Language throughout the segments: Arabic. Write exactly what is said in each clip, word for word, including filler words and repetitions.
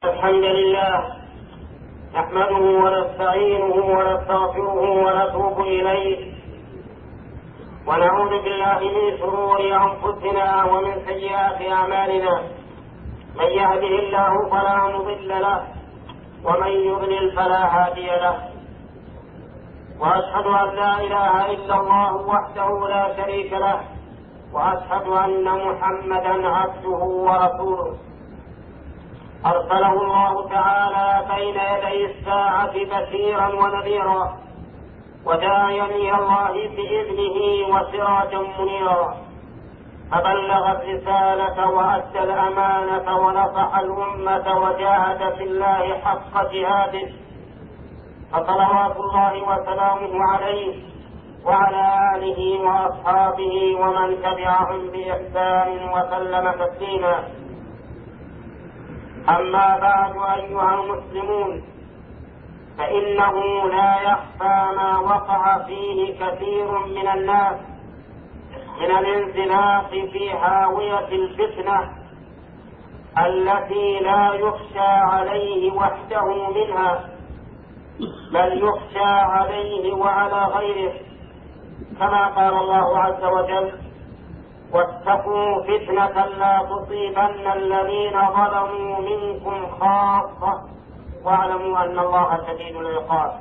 الحمد لله نحمده ونستعينه ونستغفره ونتوب إليه ونعوذ بالله من شرور أنفسنا ومن سيئات أعمالنا. من يهده الله فلا مضل له ومن يضلل فلا هادي له، وأشهد أن لا إله إلا الله وحده لا شريك له، وأشهد أن محمدا عبده ورسوله أرسله الله تعالى بين يدي الساعة بشيرا ونذيرا وداعيا إلى الله بإذنه وسراجا منيرا، فبلغ الرسالة وأدى الأمانة ونصح الأمة وجاهد في الله حق جهاده، فصلوات الله وسلامه عليه وعلى آله وأصحابه ومن تبعهم بإحسان وسلم تسليما. أما بعد أيها المسلمون، فإنه لا يخفى ما وقع فيه كثير من الناس من الانزلاق في هاوية الفتنة التي لا يخشى عليه وحده منها، بل يخشى عليه وعلى غيره، كما قال الله عز وجل: واتقوا فتنة لا تصيبن الذين ظلموا منكم خاصة واعلموا أن الله شديد العقاب.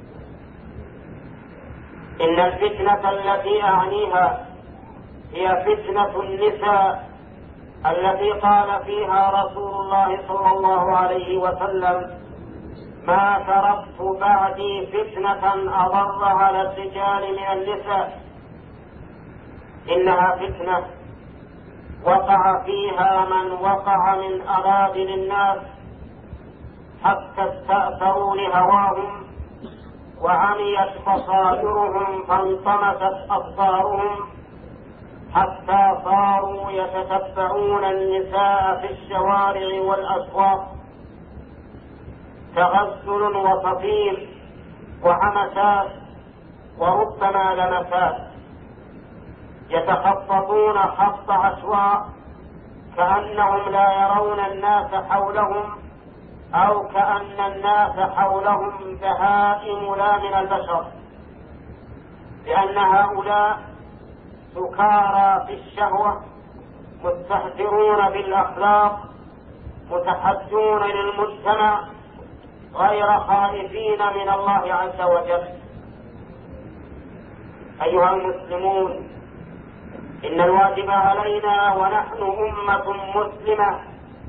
إن الفتنة التي أعنيها هي فتنة النساء التي قال فيها رسول الله صلى الله عليه وسلم: ما تركت بعدي فتنة أضر على الرجال من النساء. إنها فتنة وقع فيها من وقع من أراذل الناس حتى استأثروا لهواهم وعميت بصائرهم فانطمست أبصارهم حتى صاروا يتتبعون النساء في الشوارع والأسواق تغسل وصفير وحمسات وربما لمسات، يتخططون خط عشواء كأنهم لا يرون الناس حولهم، أو كأن الناس حولهم بهائم لا من البشر، لأن هؤلاء سكارى في الشهوة مستهترون بالأخلاق متحدون للمجتمع غير خائفين من الله عز وجل. أيها المسلمون، إن الواجب علينا ونحن أمة مسلمة،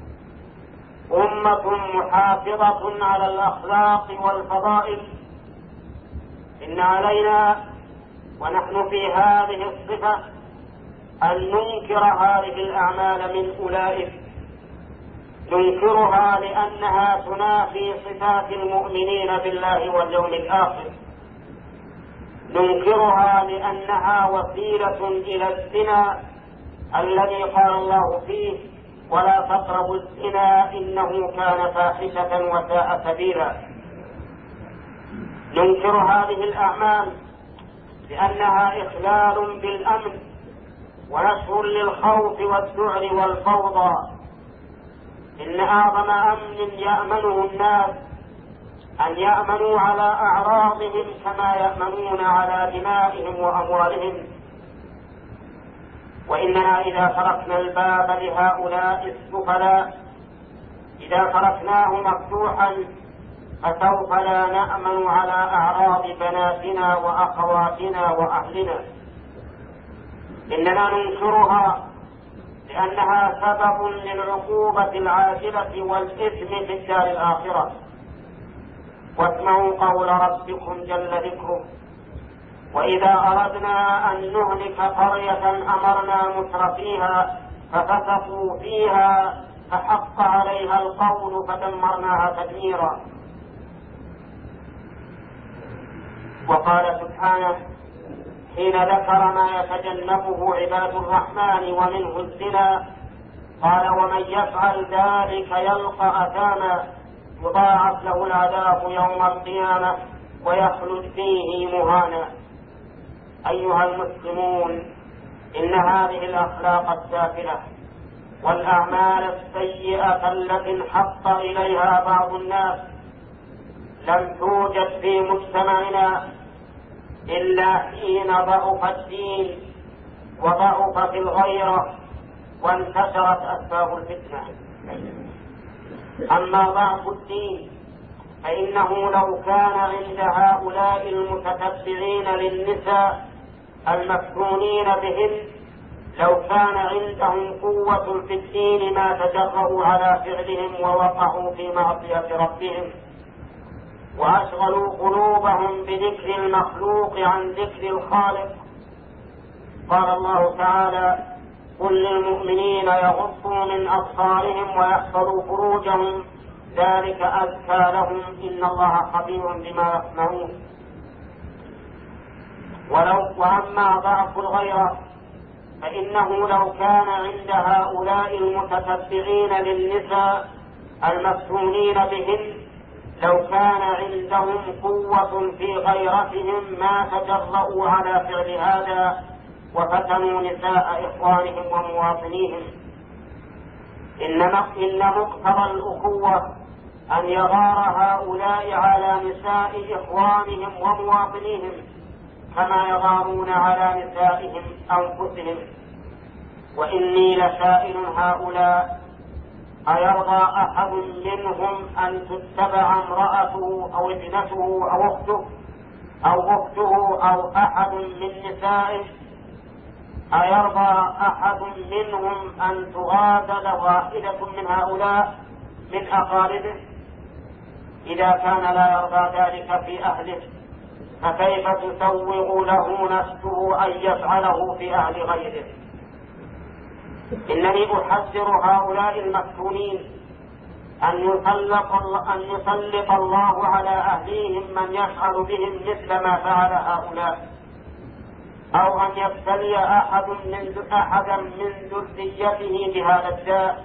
أمة محافظة على الأخلاق والفضائل، إن علينا ونحن في هذه الصفة أن ننكر هذه الأعمال من أولئك، ننكرها لأنها تنافي صفات المؤمنين بالله واليوم الآخر، ننكرها لأنها وسيلة إلى الزنا الذي قال الله فيه: ولا تقربوا الزنا إنه كان فاحشة وساء سبيلا. ننكر هذه الأعمال لأنها إخلال بالأمن ونشر للخوف والذعر والفوضى. إن أعظم أمن يأمنه الناس أن يأمنوا على أعراضهم كما يأمنون على دمائهم وأموالهم. وإننا إذا تركنا الباب لهؤلاء السفلاء، إذا تركناه مفتوحا، فسوف لا نأمن على أعراض بناتنا وأخواتنا وأهلنا. إننا ننكرها لأنها سبب للعقوبة العاجلة والإثم في الدار الآخرة. واسمعوا قول ربكم جل ذكره: وإذا أردنا أن نهلك قرية أمرنا مترفيها ففسقوا فيها فحق عليها القول فدمرناها تدميرا. وقال سبحانه حين ذكر ما يتجنبه عباد الرحمن ومنه الزنا: قال ومن يفعل ذلك يلقى أثاما يضاعف له العذاب يوم القيامة ويخلد فيه مهانا. أيها المسلمون، إن هذه الأخلاق السافلة والأعمال السيئة التي انحط إليها بعض الناس لم توجد في مجتمعنا إلا حين ضعف الدين وضعفت الغيرة وانتشرت أسباب الفتنة. أما ضعف الدين فإنه لو كان عند هؤلاء المتتبعين للنساء المفتونين بهن لو كان عندهم قوة في الدين ما تجرؤوا على فعلهم ووقعوا في معصية ربهم وأشغلوا قلوبهم بذكر المخلوق عن ذكر الخالق. قال الله تعالى: قل للمؤمنين يغضوا من أبصارهم ويحفظوا فروجهم ذلك أزكى لهم إن الله خبير بما يصنعون. ولو وأما ضعف الغيرة فإنه لو كان عند هؤلاء المتتبعين للنساء المفتونين بهن لو كان عندهم قوة في غيرتهم ما تجرؤوا على فعل هذا وفتنوا نساء إخوانهم ومواطنيهم. إنما إن مقتضى الأخوة أن يغار هؤلاء على نساء إخوانهم ومواطنيهم كما يغارون على نسائهم أنفسهم. وإني لسائل هؤلاء: أيرضى أحد منهم أن تتبع امرأته أو ابنته أو أخته أو أخته أو أحد من نسائه؟ أيرضى أحد منهم أن تغادر واحدة من هؤلاء من أقاربه؟ إذا كان لا يرضى ذلك في أهله فكيف تسوغ له نفسه أن يفعله في أهل غيره؟ إنني أحذر هؤلاء المفتونين أن يسلط أن يسلط الله على أهليهم من يفعل بهم مثل ما فعل هؤلاء، أو أن يبتلي أحد من أحدا من ذريته بهذا الداء.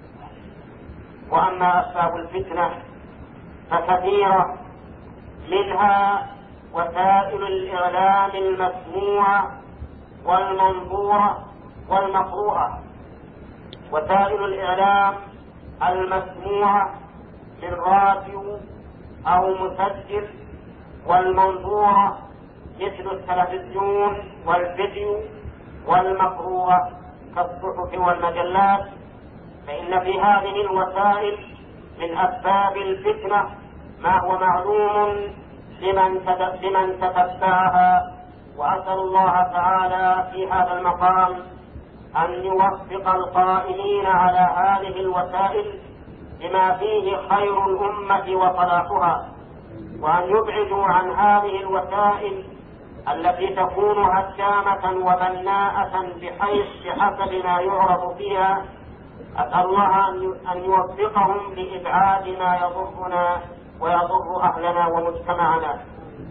وأما أسباب الفتنة فكثيرة، منها وسائل الإعلام المسموعة والمنظورة والمقروءة. وسائل الإعلام المسموعة من راديو أو مسجل، والمنظورة مثل التلفزيون والفيديو، والمقروءة كالصحف والمجلات. فإن في هذه الوسائل من أسباب الفتنة ما هو معلوم لمن لمن تتبعها. وأسأل الله تعالى في هذا المقام أن يوفق القائمين على هذه الوسائل بما فيه خير الأمة وصلاحها، وأن يبعدوا عن هذه الوسائل التي تكون هدامة وبناءة بحيث بحسب ما يعرض فيها. أسأل الله أن يوفقهم لإبعاد ما يضرنا ويضر أهلنا ومجتمعنا.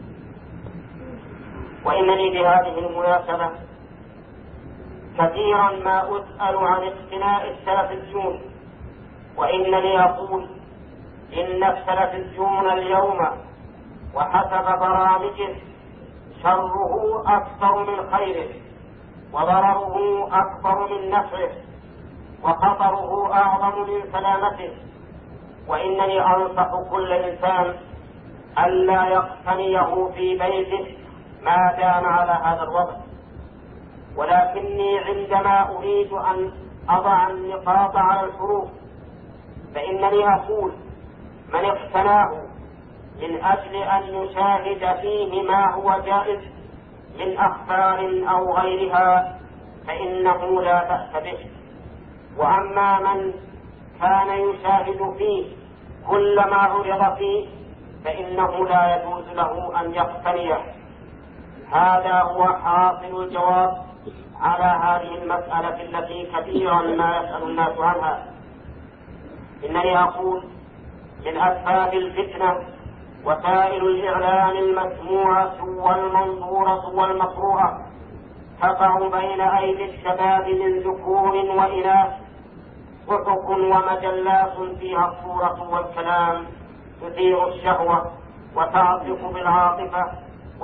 وإنني بهذه المناسبة كثيرا ما أسأل عن اقتناء التلفزيون، وإنني أقول إن التلفزيون اليوم وحسب برامجه شره أكثر من خيره، وضرره أكبر من نفعه، وخطره أعظم من سلامته. وإنني أنصح كل إنسان ألا يقتنيه في بيته ما دام على هذا الوضع. ولكني عندما أريد أن أضع النقاط على الحروف فإنني أقول: من اقتناه من أجل أن يشاهد فيه ما هو جائز من أخبار أو غيرها فإنه لا بأس به. وأما من كان يشاهد فيه كل ما عرض فيه فإنه لا يجوز له أن يقتنيه. هذا هو حاصل الجواب على هذه المسألة التي كثيرا ما يسأل الناس عنها. إنني أقول: من أسباب الفتنة وسائل الإعلام المسموعة والمنظورة والمقروءة تقع بين أيدي الشباب من ذكور وإناث صحف ومجلات فيها الصورة والكلام تثير الشهوة وتعطف بالعاطفة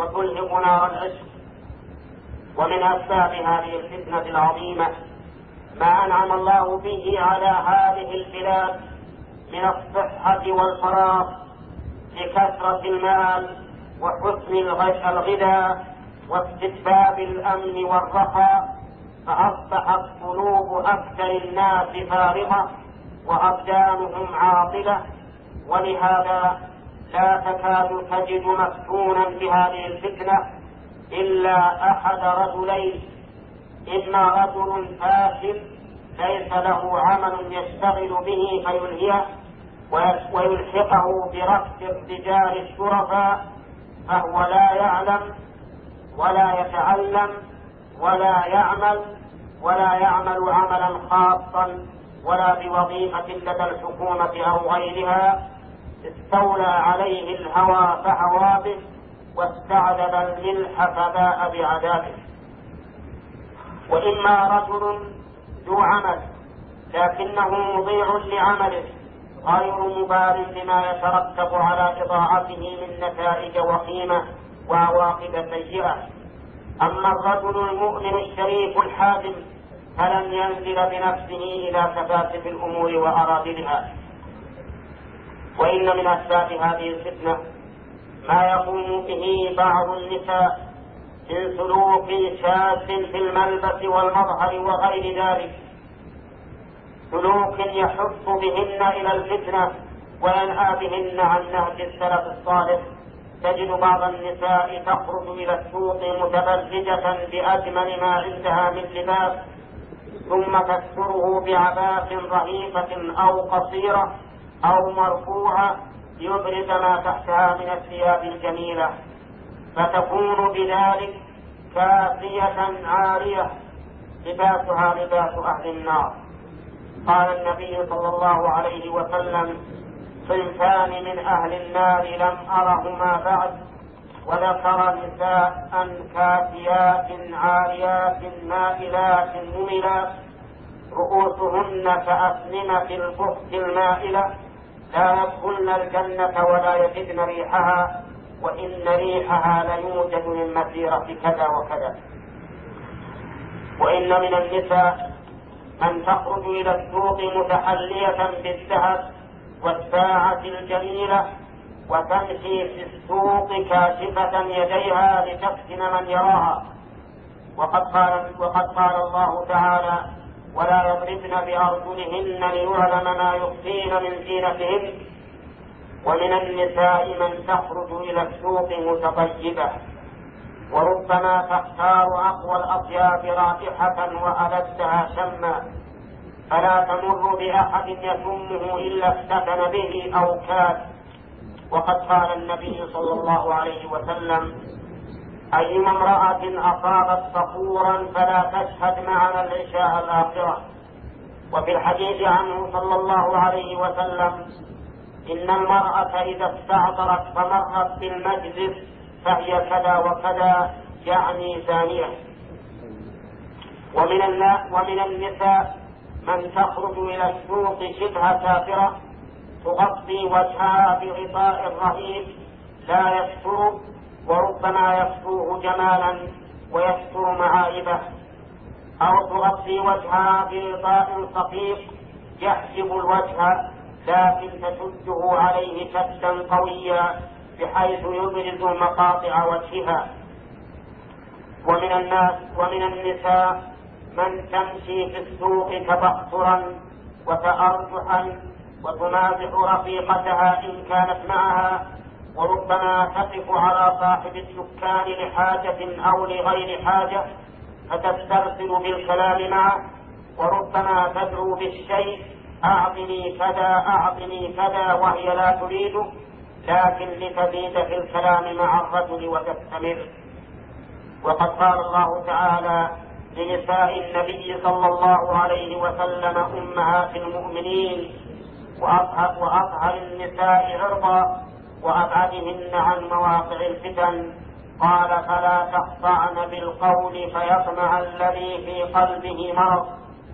وتلهب نار العشق. ومن أسباب هذه الفتنة العظيمة ما أنعم الله به على هذه البلاد من الصحة والفراغ بكثرة المال وحسن الغذاء واستتباب الأمن والرخاء، فأصبحت قلوب أكثر الناس فارغة وأبدانهم عاطلة، ولهذا لا تكاد تجد مفتونا بهذه الفتنة إلا أحد رجلين: إما رجل فاشل ليس له عمل يشتغل به فيلهيه ويلحقه برفض الرجال الشرفاء، فهو لا يعلم ولا يتعلم ولا يعمل ولا يعمل عملا خاصا ولا بوظيفة لدى الحكومة أو غيرها، استولى عليه الهوى فهوى به، واستعذب الملح فباء بعذابه. وإما رجل ذو عمل لكنه مضيع لعمله غير مبال بما يترتب على إضاعته من نتائج وخيمة وعواقب سيئة. أما الرجل المؤمن الشريف الحازم فلن ينزل بنفسه إلى تفاسف الأمور وأرادلها. وإن من أسباب هذه الفتنة ما يقوم به بعض النساء من سلوك شاذ في الملبس والمظهر وغير ذلك، سلوك يحث بهن إلى الفتنة وينهى بهن عن نهج السلف الصالح. تجد بعض النساء تخرج إلى السوق متبرجة بأجمل ما عندها من لباس، ثم تستره بعباءة رهيفة أو قصيرة أو مرفوعة يبرز ما تحتها من الثياب الجميلة، فتكون بذلك كافية عارية لباسها لباس أهل النار. قال النبي صلى الله عليه وسلم: صنفان من أهل النار لم أرهما بعد، وذكر نساء كاسيات عاريات مائلات مميلات رؤوسهن كأسنمة البخت المائلة، لا يدخلن الجنة ولا يجدن ريحها، وإن ريحها ليوجد من مسيرة كذا وكذا. وإن من النساء من تخرج إلى السوق متحلية بالذهب والساعة الجميلة، وتمشي في السوق كاشفة يديها لتفتن من يراها. وقد قال, وقد قال الله تعالى: ولا يضربن بأرجلهن ليعلم ما يخفين من زينتهن. ومن النساء من تخرج إلى السوق متطيبة، وربما تختار أقوى الأطياب رائحة وألذها شما، فلا تمر بأحد يشمه إلا افتتن به أو كاد. وقد قال النبي صلى الله عليه وسلم: أيما امرأة أصابت صفورا فلا تشهد معنا العشاء الآخرة. وفي الحديث عنه صلى الله عليه وسلم: إن المرأة إذا استعطرت فمرت بالمجلس فهي كذا وكذا، يعني ثانية. ومن, ومن النساء من تخرج إلى السوق شبه كافرة، تغطي وجهها بغطاء رهيب لا يستر، وربما يكسوه جمالا ويستر معايبه، أو تغطي وجهها بغطاء صفيق يحجب الوجه لكن تشده عليه شدا قويا بحيث يبرز مقاطع وجهها. ومن الناس ومن النساء من تمشي في السوق تبخترا وتأرجحا وتنازع رفيقتها إن كانت معها، وربما تقف على صاحب الدكان لحاجة أو لغير حاجة فتسترسل بالكلام معه، وربما تدعو بالشيء: أعطني كذا أعطني كذا، وهي لا تريده، لكن لتزيد في الكلام مع الرجل وتستمر. وقد قال الله تعالى لنساء النبي صلى الله عليه وسلم: أمهات المؤمنين وأطهر النساء عرضا وأبعدهن عن مواقع الفتن. قال: فلا تخضعن بالقول فيطمع الذي في قلبه مرض.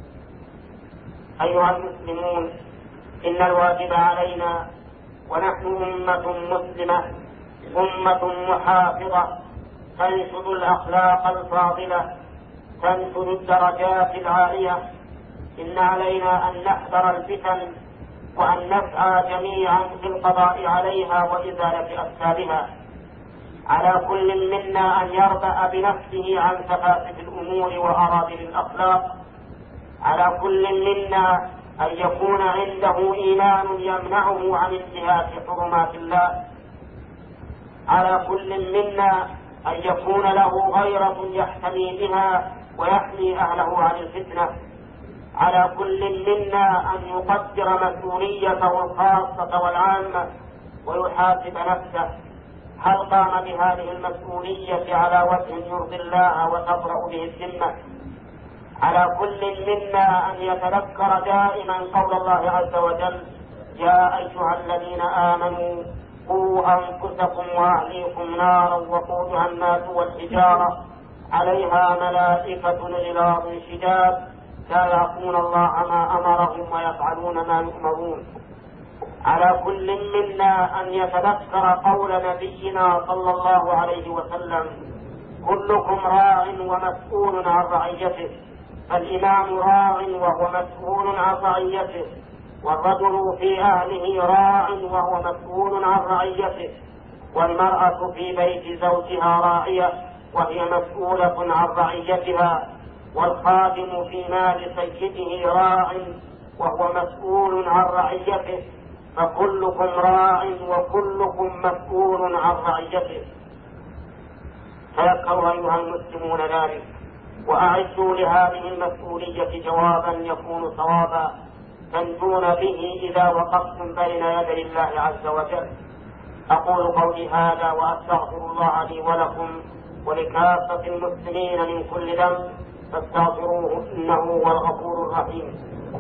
أيها المسلمون، إن الواجب علينا ونحن أمة مسلمة أمة محافظة تنشد الأخلاق الفاضلة، تنشد الدرجات العالية، إن علينا أن نحذر الفتن وأن نسعى جميعا في القضاء عليها وإزالة أسبابها. على كل منا أن يربأ بنفسه عن سفاسف الأمور وأراذل الأخلاق. على كل منا أن يكون عنده إيمان يمنعه عن انتهاك حرمات الله. على كل منا أن يكون له غيرة يحتمي بها ويحمي أهله عن الفتنة. على كل منا أن يقدر مسؤوليته الخاصة والعامة ويحاسب نفسه، هل قام بهذه المسؤولية على وجه يرضي الله وتبرأ به الذمة؟ على كل منا أن يتذكر دائما قول الله عز وجل: يا أيها الذين آمنوا قوا أنفسكم وأهليكم نارا وقودها الناس والحجارة عليها ملائكة غلاظ شداد لا يعصون الله ما أمرهم ويفعلون ما يؤمرون. على كل منا أن يتذكر قول نبينا صلى الله عليه وسلم: كلكم راع ومسؤول عن رعيته، فالإمام راع وهو مسؤول عن رعيته، والرجل في أهله راع وهو مسؤول عن رعيته، والمرأة في بيت زوجها راعية وهي مسؤولة عن رعيتها، والخادم في مال سيده راع وهو مسؤول عن رعيته، فكلكم راع وكلكم مسؤول عن رعيته. فيذكر أيها المسلمون ذلك، وأعدوا لهذه المسؤولية جوابا يكون صوابا تنجون به إذا وقفتم بين يدي الله عز وجل. أقول قولي هذا وأستغفر الله لي ولكم ولكافة المسلمين من كل ذنب، فاستغفروه إنه هو الغفور الرحيم.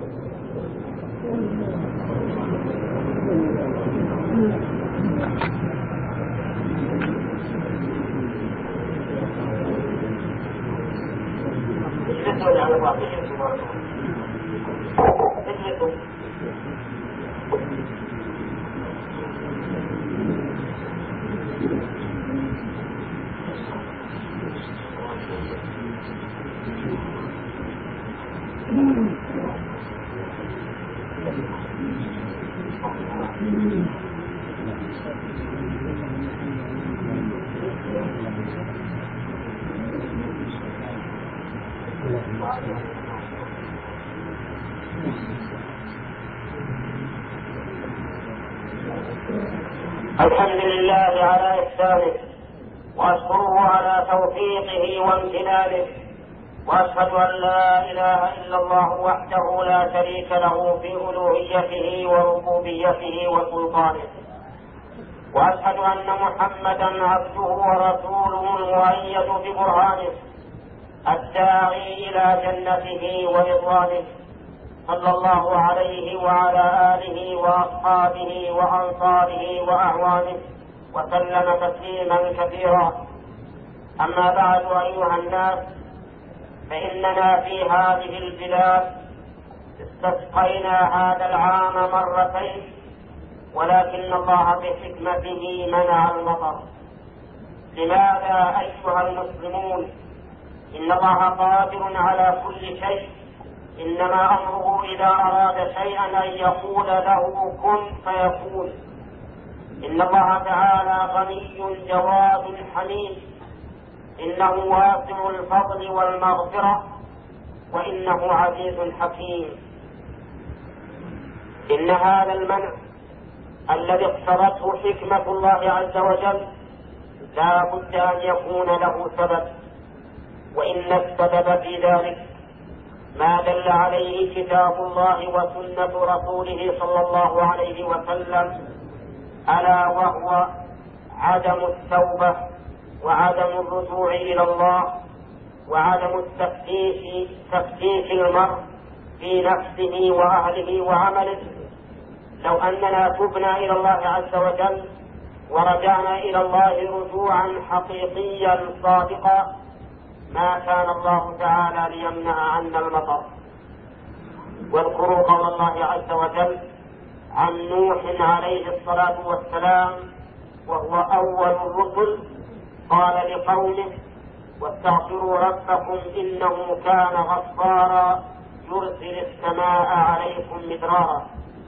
الحمد لله على إحسانه، وأشكره على توفيقه وامتنانه، وأشهد أن لا إله إلا الله وحده لا شريك له في ألوهيته وربوبيته وسلطانه، وأشهد أن محمدا عبده ورسوله المؤيد ببرهانه الداعي إلى جنته ورضوانه، صلى الله عليه وعلى آله وأصحابه وأنصاره وأعوانه وسلم تسليما كثيرا. أما بعد أيها الناس، فإننا في هذه البلاد استسقينا هذا العام مرتين، ولكن الله بحكمته منع المطر. لماذا أيها المسلمون؟ إن الله قادر على كل شيء، إنما أمره إذا أراد شيئا أن يقول له كن فيكون. إن الله تعالى غني جواد حميد، إنه واسع الفضل والمغفرة، وإنه عزيز حكيم. إن هذا المنع الذي اقتضته حكمة الله عز وجل لا بد أن يكون له سبب، وإن السبب في ذلك ما دل عليه كتاب الله وسنة رسوله صلى الله عليه وسلم، ألا وهو عدم التوبة وعدم الرجوع إلى الله وعدم التفتيش تفتيش المرء في نفسه وأهله وعمله. لو أننا تبنا إلى الله عز وجل ورجعنا إلى الله رجوعا حقيقيا صادقا ما كان الله تعالى ليمنع عنا المطر. واذكروا قول الله عز وجل عن نوح عليه الصلاة والسلام وهو أول الرسل، قال لقومه: واستغفروا ربكم إنه كان غفارا يرسل السماء عليكم مدرارا.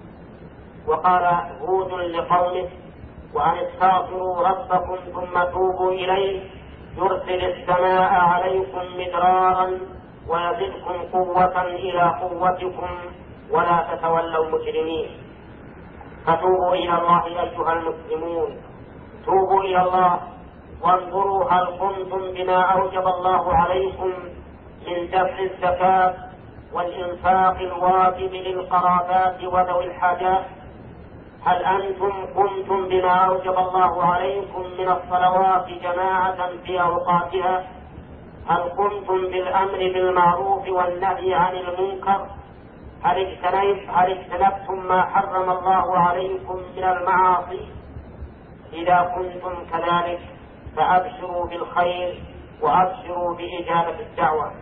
وقال هود لقومه وأن استغفروا ربكم ثم توبوا إليه يرسل السماء عليكم مدرارا ويزدكم قوة إلى قوتكم ولا تتولوا مجرمين. فتوبوا إلى الله أيها المسلمون، توبوا إلى الله وانظروا هل قمتم بما أوجب الله عليكم من دفع الزكاة والإنفاق الواجب للقرابات وذوي الحاجات. هل أنتم قمتم بما أوجب الله عليكم من الصلوات جماعة في أوقاتها؟ هل قمتم بالأمر بالمعروف والنهي عن المنكر؟ هل اجتنبتم ما حرم الله عليكم من المعاصي؟ إذا كنتم كذلك فأبشروا بالخير وأبشروا بإجابة الدعوة.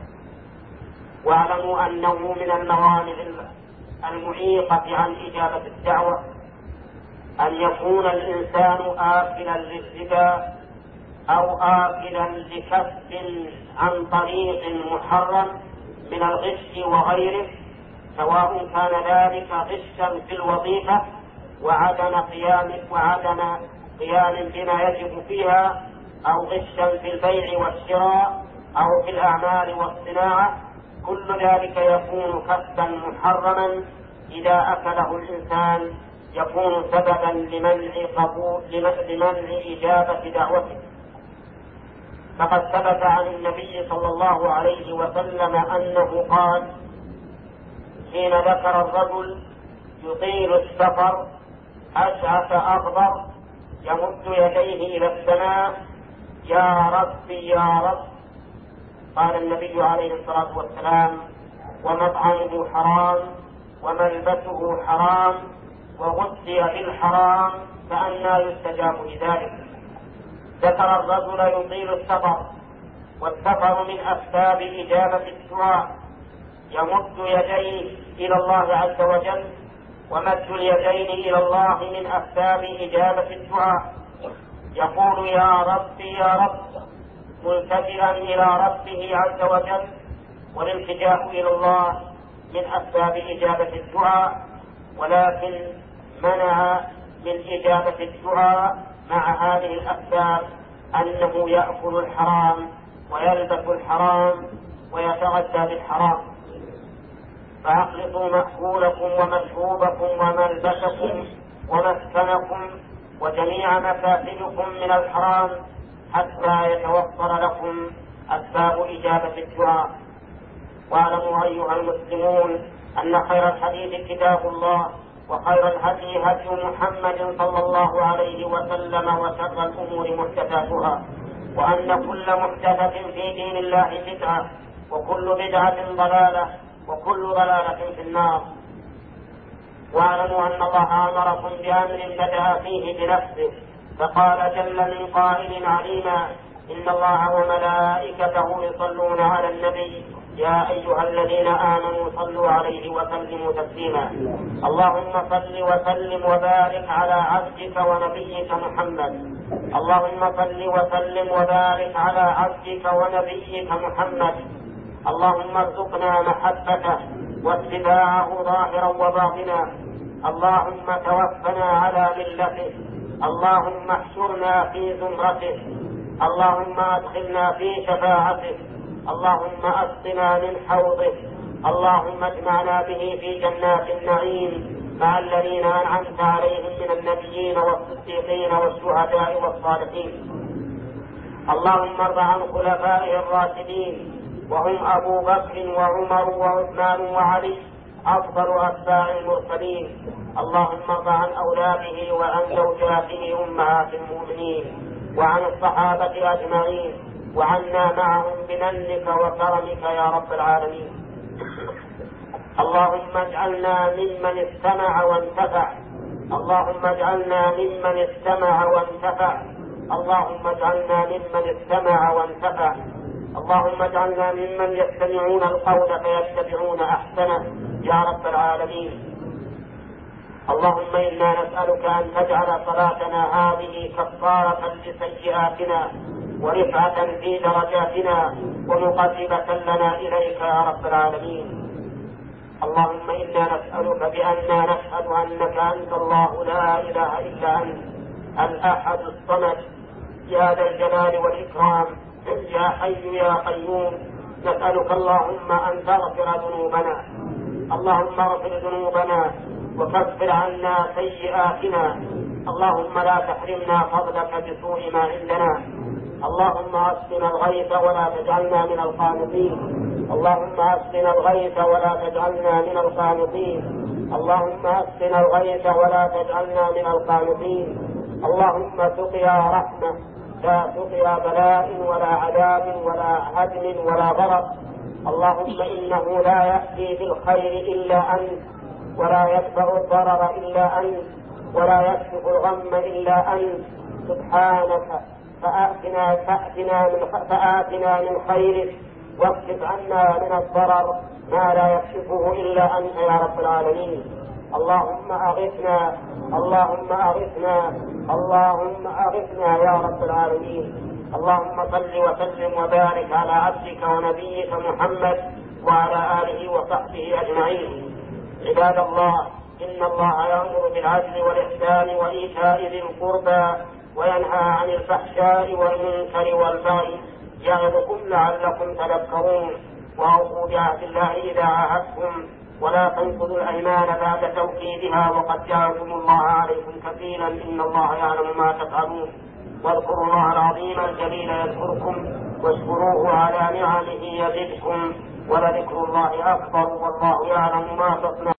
واعلموا أنه من الموانع المعيقة عن إجابة الدعوة أن يكون الإنسان آكلا للربا أو آكلا لكسب عن طريق محرم من الغش وغيره، سواء كان ذلك غشا في الوظيفة وعدم قيام وعدم قيام بما يجب فيها، أو غشا في البيع والشراء أو في الأعمال والصناعة. كل ذلك يكون كسبا محرما إذا أكله الإنسان يكون سببا لمنع قبول لمنع إجابة دعوته. فقد ثبت عن النبي صلى الله عليه وسلم أنه قال حين ذكر الرجل يطيل السفر أشعث أغبر يمد يديه إلى السماء يا رب يا رب، قال النبي عليه الصلاة والسلام ومطعمه حرام وملبسه حرام وغذي بالحرام فأنى يستجاب لذلك. ذكر الرجل يطيل السفر، والسفر من أسباب إجابة الدعاء، يمد يديه إلى الله عز وجل، ومد اليدين إلى الله من أسباب إجابة الدعاء. يقول يا رب يا رب ملتجئا إلى ربه عز وجل، والالتجاء إلى الله من أسباب إجابة الدعاء، ولكن منع من إجابة الدعاء مع هذه الأسباب أنه يأكل الحرام ويلبس الحرام ويتغذى بالحرام. فأخلصوا مأكولكم ومشروبكم وملبسكم ومسكنكم وجميع مكاسبكم من الحرام حتى يتوفر لكم أسباب إجابة الدعاء. واعلموا أيها المسلمون أن خير الحديث كتاب الله، وخير الهدي هدي محمد صلى الله عليه وسلم، وشر الأمور محدثاتها، وأن كل محدثة في دين الله بدعة، وكل بدعة ضلالة، وكل ضلالة في النار. واعلموا أن الله أمركم بأمر بدأ فيه بنفسه، فقال جل من قائل عليما إن الله وملائكته يصلون على النبي يا أيها الذين آمنوا صلوا عليه وسلموا تسليما. اللهم صل وسلم وبارك على عبدك ونبيك محمد. اللهم صل وسلم وبارك على عبدك ونبيك محمد. اللهم ارزقنا محبته واتباعه ظاهرا وباطنا. اللهم توفنا على ملته. اللهم احشرنا في زمرته. اللهم ادخلنا في شفاعته. اللهم اسقنا من حوضه. اللهم اجمعنا به في جنات النعيم مع الذين انعمت عليهم من النبيين والصديقين والشهداء والصالحين. اللهم ارض عن خلفائه الراشدين وهم ابو بكر وعمر وعثمان وعلي افضل اتباع المرسلين. اللهم ارض عن اولاده وعن زوجاته امهات المؤمنين وعن الصحابه اجمعين، وعنا معهم بمنك وكرمك يا رب العالمين. اللهم اجعلنا ممن استمع وانتفع. اللهم اجعلنا ممن استمع وانتفع. اللهم اجعلنا ممن استمع وانتفع. اللهم اجعلنا ممن يستمعون القول فيتبعون احسنه يا رب العالمين. اللهم انا نسالك ان تجعل صلاتنا هذه كفاره لسيئاتنا ورفعه في درجاتنا ومقربه لنا اليك يا رب العالمين. اللهم إنا نسألك بأننا نشهد أنك أنت الله لا إله إلا أنت الأحد الصمد يا ذا الجلال والإكرام يا حي يا قيوم. نسألك اللهم أن تغفر ذنوبنا، اللهم اغفر ذنوبنا وكفر عنا سيئاتنا، اللهم لا تحرمنا فضلك بسوء ما عندنا. اللهم اسقنا الغيث ولا تجعلنا من القانطين، اللهم اسقنا الغيث ولا تجعلنا من القانطين، اللهم اسقنا الغيث ولا تجعلنا من القانطين. اللهم سقيا رحمة لا سقيا بلاء ولا عذاب ولا هدم ولا ضرر. اللهم إنه لا يأتي بالخير إلا أنت، ولا يدفع الضرر إلا أنت، ولا يكشف الغم إلا أنت. سبحانك فآتنا فآتنا من فآتنا من خيرك واكشف عنا من الضرر ما لا يكشفه إلا أنت يا رب العالمين. اللهم أغثنا اللهم أغثنا اللهم أغثنا يا رب العالمين. اللهم صل وسلم وبارك على عبدك ونبيك محمد وعلى آله وصحبه أجمعين. عباد الله، إن الله يأمر بالعدل والإحسان وإيتاء ذي القربى وينهى عن الفحشاء والمنكر والبغي يعظكم لعلكم تذكرون. وأوفوا بعهد الله إذا عاهدتم ولا تنقضوا الأيمان بعد توكيدها وقد جعلتم الله عليكم كفيلا إن الله يعلم ما تفعلون. واذكروا الله العظيم الجليل يذكركم واشكروه على نعمه يزدكم ولذكر الله أكبر والله يعلم ما تصنعون.